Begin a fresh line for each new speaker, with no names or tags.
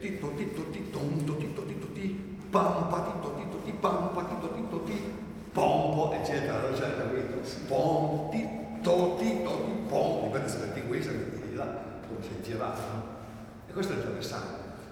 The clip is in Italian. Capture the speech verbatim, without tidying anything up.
titto titto titto titto titto ti pampa titto titto ti pampa titto titto ti pompo eccetera, cioè capito? Pom titto titto ti pom, dipende se metti qui, se metti là, come si girava, no? E questo è interessante.